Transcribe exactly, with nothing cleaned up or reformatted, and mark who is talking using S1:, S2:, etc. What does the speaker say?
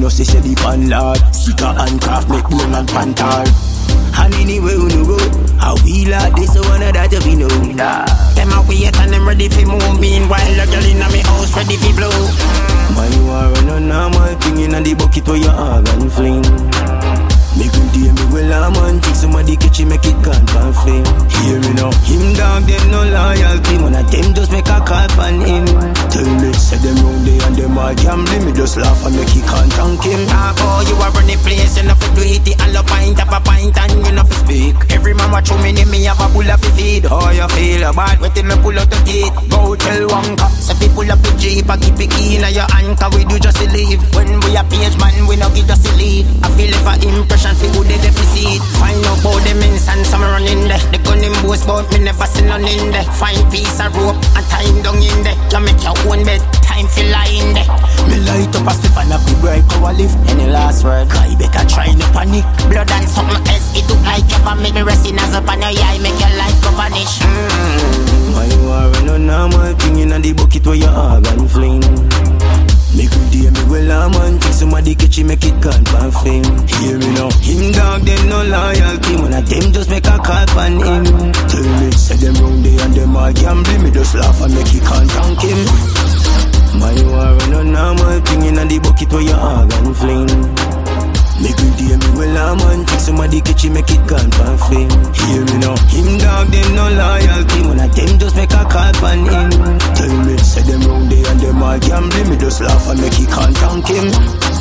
S1: know say say the pan lord. Sika and craft make bone and pantal. And anyway we no go, how we like this one that we know.
S2: Them a wait and them ready for move. Meanwhile the girl inna me house ready for blow.
S1: Man you are no normal thing inna the bucket where your organ fling. Make me dear me well a man think somebody catch him make it gone pan flame. Hear me now, him dog them no loyalty. One of them just make a call pan him. Tell me say them round there and them all gambling. Me just laugh and make he can't thank him.
S2: Talk oh you a run the place, you know fi do it. All a pint of a pint and you know fi speak. Every man watch me name me have a bull of fi feed. How you feel about what till me pull out the teeth? Go tell one cop say fi pull up the jeep and keep it key inna your hand 'cause we do just to leave. When we a page man we no give just to leave. I feel if a impression fi who they deficit. Find out about them instant some running there. The gun in boast but me never see none in there. Find piece of rope and tie him down in there. You make your own bed, time fi lie in there.
S1: Me light up a slip and a big bright cover lift.
S2: Any last word?
S1: Guy better try no panic.
S2: Blood and something else, it look like you ever make me resting as up on your eye, make your life go vanish.
S1: Mm. Why you are no normal thing inna the bucket where your organ fling. Make me dear me well a man think somebody catch him make it gone pan flame. Hear me now, him dog them no loyalty. One of them just make a call pan him. Tell me say them round there and them all gambling. Me just laugh and make he can't thank him. Man you are no normal thing inna the bucket where your organ fling. Make me dear me well a man think somebody catch him make it gone pan flame. Hear me now, him dog them no loyalty. One of them just make a call pan him. Tell me say them round there and them all gambling. Me just laugh and make he can't thank him.